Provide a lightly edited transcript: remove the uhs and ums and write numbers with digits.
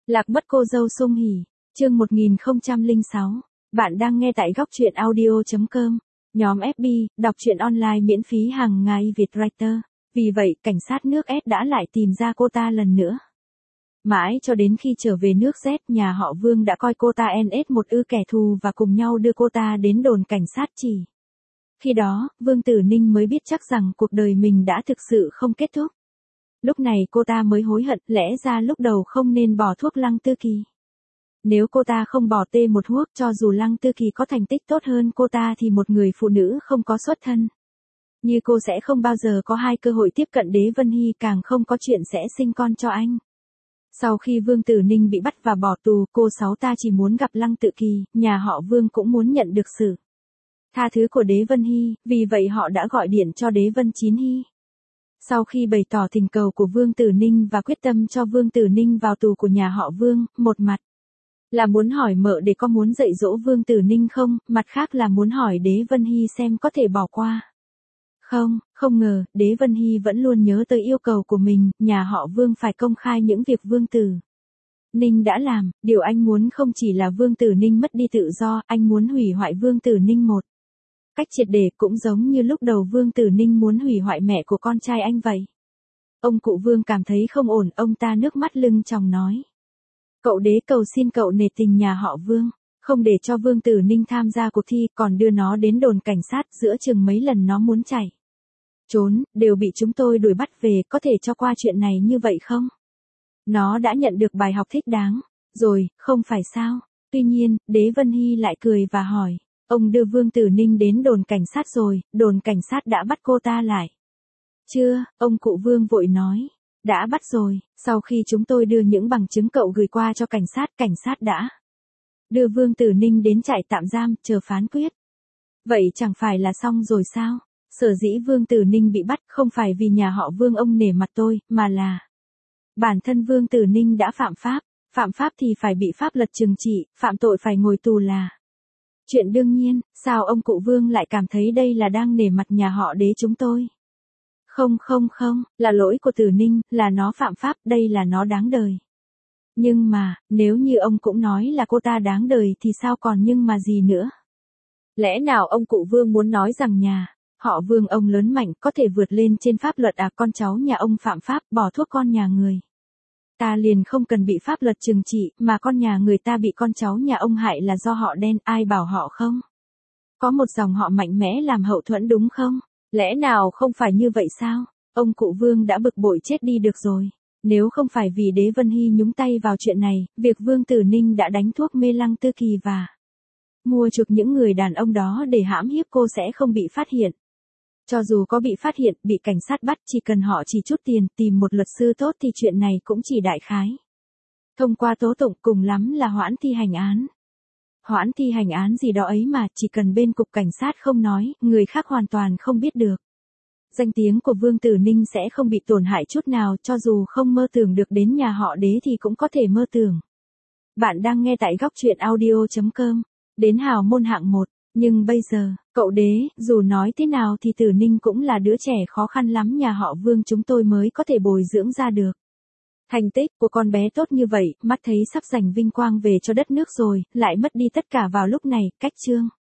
Lạc mất cô dâu sung hỉ, chương 1006. Bạn đang nghe tại góc truyện audio.com. Nhóm FB, đọc truyện online miễn phí hàng ngày Việt Writer. Vì vậy, cảnh sát nước S đã lại tìm ra cô ta lần nữa. Mãi cho đến khi trở về nước Z, nhà họ Vương đã coi cô ta NS một kẻ thù và cùng nhau đưa cô ta đến đồn cảnh sát chỉ. Khi đó, Vương Tử Ninh mới biết chắc rằng cuộc đời mình đã thực sự không kết thúc. Lúc này cô ta mới hối hận, lẽ ra lúc đầu không nên bỏ thuốc Lăng Tư Kỳ. Nếu cô ta không bỏ tê một thuốc, cho dù Lăng Tư Kỳ có thành tích tốt hơn cô ta thì một người phụ nữ không có xuất thân như cô sẽ không bao giờ có hai cơ hội tiếp cận Đế Vân Hy, càng không có chuyện sẽ sinh con cho anh. Sau khi Vương Tử Ninh bị bắt và bỏ tù, cô Sáu ta chỉ muốn gặp Lăng Tự Kỳ, nhà họ Vương cũng muốn nhận được sự tha thứ của Đế Vân Hy, vì vậy họ đã gọi điện cho Đế Vân Chín Hy. Sau khi bày tỏ tình cầu của Vương Tử Ninh và quyết tâm cho Vương Tử Ninh vào tù của nhà họ Vương, một mặt là muốn hỏi mợ để có muốn dạy dỗ Vương Tử Ninh không, mặt khác là muốn hỏi Đế Vân Hy xem có thể bỏ qua. Không ngờ, Đế Vân Hy vẫn luôn nhớ tới yêu cầu của mình, nhà họ Vương phải công khai những việc Vương Tử Ninh đã làm, điều anh muốn không chỉ là Vương Tử Ninh mất đi tự do, anh muốn hủy hoại Vương Tử Ninh một cách triệt để, cũng giống như lúc đầu Vương Tử Ninh muốn hủy hoại mẹ của con trai anh vậy. Ông cụ Vương cảm thấy không ổn, ông ta nước mắt lưng tròng nói. Cậu Đế cầu xin cậu nể tình nhà họ Vương, không để cho Vương Tử Ninh tham gia cuộc thi, còn đưa nó đến đồn cảnh sát, giữa chừng mấy lần nó muốn chạy trốn, đều bị chúng tôi đuổi bắt về, có thể cho qua chuyện này như vậy không? Nó đã nhận được bài học thích đáng rồi, không phải sao? Tuy nhiên, Đế Vân Hy lại cười và hỏi. Ông đưa Vương Tử Ninh đến đồn cảnh sát rồi, đồn cảnh sát đã bắt cô ta lại. Chưa, ông cụ Vương vội nói. Đã bắt rồi, sau khi chúng tôi đưa những bằng chứng cậu gửi qua cho cảnh sát đã đưa Vương Tử Ninh đến trại tạm giam, chờ phán quyết. Vậy chẳng phải là xong rồi sao? Sở dĩ Vương Tử Ninh bị bắt không phải vì nhà họ Vương ông nể mặt tôi, mà là bản thân Vương Tử Ninh đã phạm pháp thì phải bị pháp luật trừng trị, phạm tội phải ngồi tù là chuyện đương nhiên. Sao ông cụ Vương lại cảm thấy đây là đang nể mặt nhà họ Đế chúng tôi? Không, là lỗi của Tử Ninh, là nó phạm pháp, đây là nó đáng đời. Nhưng mà, nếu như ông cũng nói là cô ta đáng đời thì sao còn nhưng mà gì nữa? Lẽ nào ông cụ Vương muốn nói rằng nhà họ Vương ông lớn mạnh, có thể vượt lên trên pháp luật à? Con cháu nhà ông phạm pháp, bỏ thuốc con nhà người ta liền không cần bị pháp luật trừng trị, mà con nhà người ta bị con cháu nhà ông hại là do họ đen, ai bảo họ không? Có một dòng họ mạnh mẽ làm hậu thuẫn đúng không? Lẽ nào không phải như vậy sao? Ông cụ Vương đã bực bội chết đi được rồi. Nếu không phải vì Đế Vân Hy nhúng tay vào chuyện này, việc Vương Tử Ninh đã đánh thuốc mê Lăng Tư Kỳ và mua chuộc những người đàn ông đó để hãm hiếp cô sẽ không bị phát hiện. Cho dù có bị phát hiện, bị cảnh sát bắt, chỉ cần họ chỉ chút tiền, tìm một luật sư tốt thì chuyện này cũng chỉ đại khái thông qua tố tụng, cùng lắm là hoãn thi hành án. Hoãn thi hành án gì đó ấy mà, chỉ cần bên cục cảnh sát không nói, người khác hoàn toàn không biết được. Danh tiếng của Vương Tử Ninh sẽ không bị tổn hại chút nào, cho dù không mơ tưởng được đến nhà họ Đế thì cũng có thể mơ tưởng. Bạn đang nghe tại góc truyện audio.com. Đến hào môn hạng 1, nhưng bây giờ, cậu Đế, dù nói thế nào thì Tử Ninh cũng là đứa trẻ khó khăn lắm nhà họ Vương chúng tôi mới có thể bồi dưỡng ra được. Thành tích của con bé tốt như vậy, mắt thấy sắp giành vinh quang về cho đất nước rồi, lại mất đi tất cả vào lúc này, cách chương.